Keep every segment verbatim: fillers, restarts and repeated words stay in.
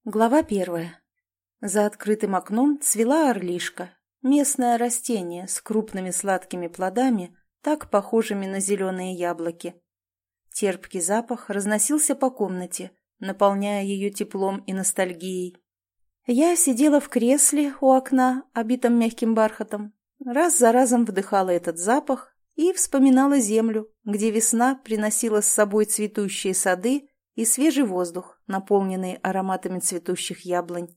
Глава первая. За открытым окном цвела орлишка, местное растение с крупными сладкими плодами, так похожими на зеленые яблоки. Терпкий запах разносился по комнате, наполняя ее теплом и ностальгией. Я сидела в кресле у окна, обитом мягким бархатом, раз за разом вдыхала этот запах и вспоминала землю, где весна приносила с собой цветущие сады и свежий воздух, наполненный ароматами цветущих яблонь.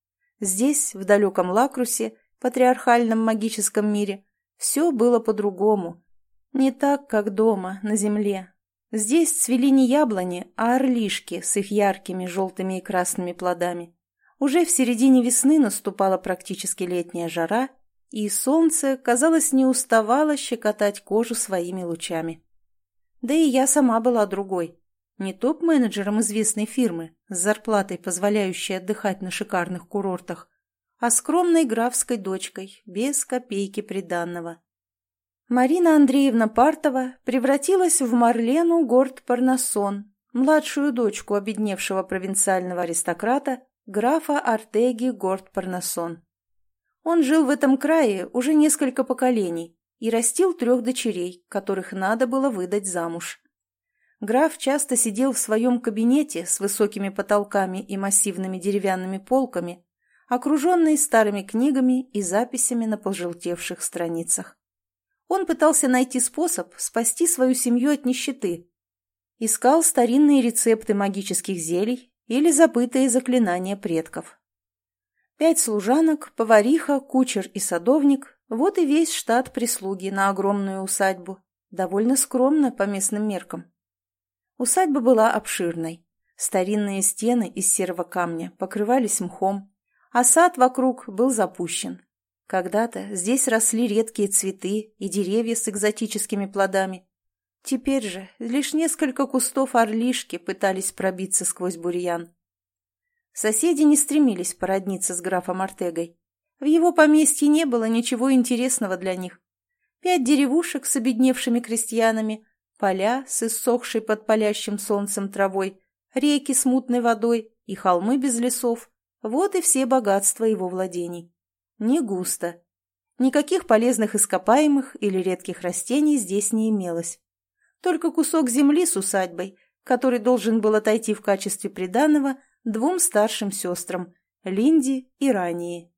Здесь, в далеком Лакрусе, патриархальном магическом мире, все было по-другому. Не так, как дома, на земле. Здесь цвели не яблони, а орлишки с их яркими желтыми и красными плодами. Уже в середине весны наступала практически летняя жара, и солнце, казалось, не уставало щекотать кожу своими лучами. Да и я сама была другой. Не топ-менеджером известной фирмы, с зарплатой, позволяющей отдыхать на шикарных курортах, а скромной графской дочкой, без копейки приданного. Марина Андреевна Партова превратилась в Марлену Горд-Парнассон, младшую дочку обедневшего провинциального аристократа, графа Артеги Горд-Парнассон. Он жил в этом крае уже несколько поколений и растил трех дочерей, которых надо было выдать замуж. Граф часто сидел в своем кабинете с высокими потолками и массивными деревянными полками, окруженный старыми книгами и записями на пожелтевших страницах. Он пытался найти способ спасти свою семью от нищеты. Искал старинные рецепты магических зелий или забытые заклинания предков. Пять служанок, повариха, кучер и садовник – вот и весь штат прислуги на огромную усадьбу, довольно скромно по местным меркам. Усадьба была обширной. Старинные стены из серого камня покрывались мхом, а сад вокруг был запущен. Когда-то здесь росли редкие цветы и деревья с экзотическими плодами. Теперь же лишь несколько кустов орлишки пытались пробиться сквозь бурьян. Соседи не стремились породниться с графом Артегой. В его поместье не было ничего интересного для них. Пять деревушек с обедневшими крестьянами, поля с иссохшей под палящим солнцем травой, реки с мутной водой и холмы без лесов – вот и все богатства его владений. Не густо. Никаких полезных ископаемых или редких растений здесь не имелось. Только кусок земли с усадьбой, который должен был отойти в качестве приданого двум старшим сестрам – Линде и Рании.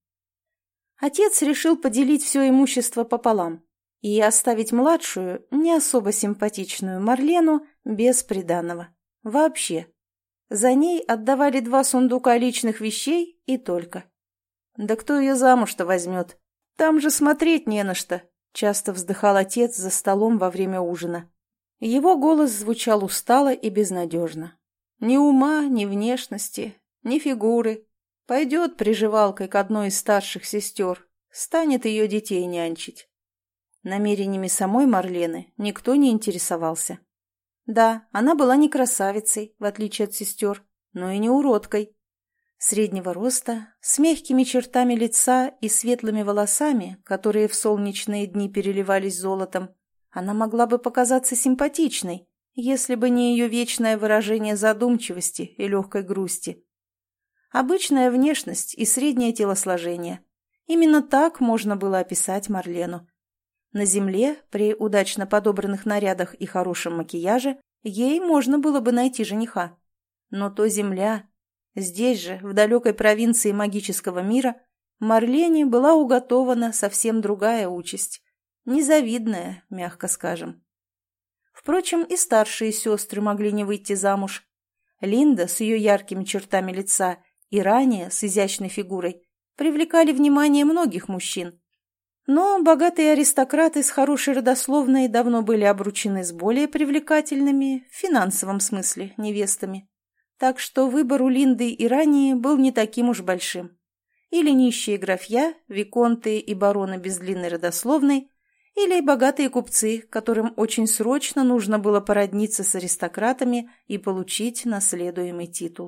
Отец решил поделить все имущество пополам и оставить младшую, не особо симпатичную Марлену без приданого. Вообще. За ней отдавали два сундука личных вещей и только. Да кто ее замуж-то возьмет? Там же смотреть не на что, часто вздыхал отец за столом во время ужина. Его голос звучал устало и безнадежно. Ни ума, ни внешности, ни фигуры. Пойдет приживалкой к одной из старших сестер, станет ее детей нянчить. Намерениями самой Марлены никто не интересовался. Да, она была не красавицей, в отличие от сестер, но и не уродкой. Среднего роста, с мягкими чертами лица и светлыми волосами, которые в солнечные дни переливались золотом, она могла бы показаться симпатичной, если бы не ее вечное выражение задумчивости и легкой грусти. Обычная внешность и среднее телосложение. Именно так можно было описать Марлену. На земле, при удачно подобранных нарядах и хорошем макияже, ей можно было бы найти жениха. Но то земля. Здесь же, в далекой провинции магического мира, Марлене была уготована совсем другая участь. Незавидная, мягко скажем. Впрочем, и старшие сестры могли не выйти замуж. Линда с ее яркими чертами лица и Рания с изящной фигурой привлекали внимание многих мужчин. Но богатые аристократы с хорошей родословной давно были обручены с более привлекательными, в финансовом смысле, невестами. Так что выбор у Линды и Рании был не таким уж большим. Или нищие графья, виконты и бароны без длинной родословной, или богатые купцы, которым очень срочно нужно было породниться с аристократами и получить наследуемый титул.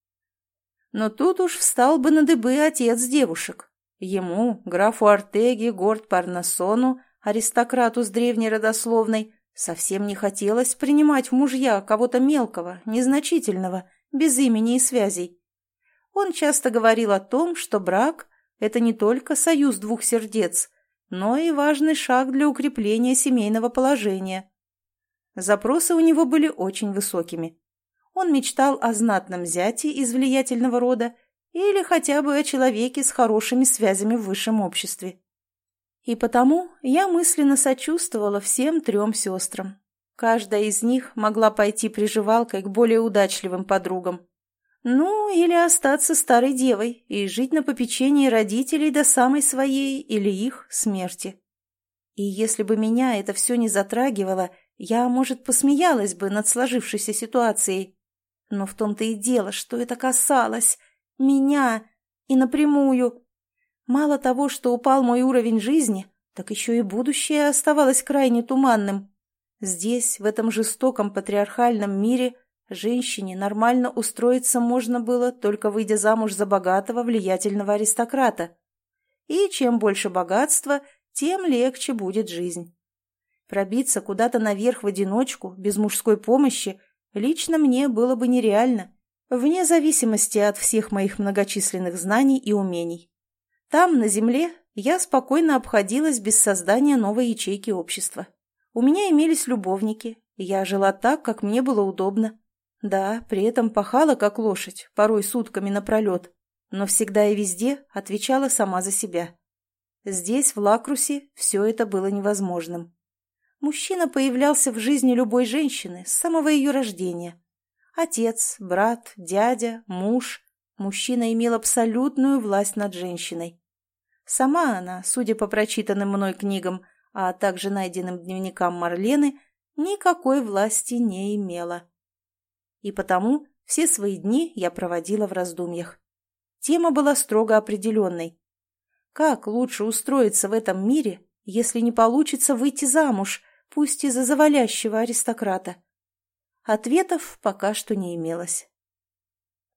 Но тут уж встал бы на дыбы отец девушек. Ему, графу Артеге Горд-Парнассону, аристократу с древней родословной, совсем не хотелось принимать в мужья кого-то мелкого, незначительного, без имени и связей. Он часто говорил о том, что брак – это не только союз двух сердец, но и важный шаг для укрепления семейного положения. Запросы у него были очень высокими. Он мечтал о знатном зяте из влиятельного рода или хотя бы о человеке с хорошими связями в высшем обществе. И потому я мысленно сочувствовала всем трем сестрам. Каждая из них могла пойти приживалкой к более удачливым подругам. Ну, или остаться старой девой и жить на попечении родителей до самой своей или их смерти. И если бы меня это все не затрагивало, я, может, посмеялась бы над сложившейся ситуацией. Но в том-то и дело, что это касалось меня и напрямую. Мало того, что упал мой уровень жизни, так еще и будущее оставалось крайне туманным. Здесь, в этом жестоком патриархальном мире, женщине нормально устроиться можно было, только выйдя замуж за богатого, влиятельного аристократа. И чем больше богатства, тем легче будет жизнь. Пробиться куда-то наверх в одиночку, без мужской помощи, лично мне было бы нереально, вне зависимости от всех моих многочисленных знаний и умений. Там, на земле, я спокойно обходилась без создания новой ячейки общества. У меня имелись любовники, я жила так, как мне было удобно. Да, при этом пахала, как лошадь, порой сутками напролет, но всегда и везде отвечала сама за себя. Здесь, в Лакрусе, все это было невозможным. Мужчина появлялся в жизни любой женщины с самого ее рождения. Отец, брат, дядя, муж. Мужчина имел абсолютную власть над женщиной. Сама она, судя по прочитанным мной книгам, а также найденным дневникам Марлены, никакой власти не имела. И потому все свои дни я проводила в раздумьях. Тема была строго определенной. Как лучше устроиться в этом мире, если не получится выйти замуж, пусть и за завалящего аристократа? Ответов пока что не имелось.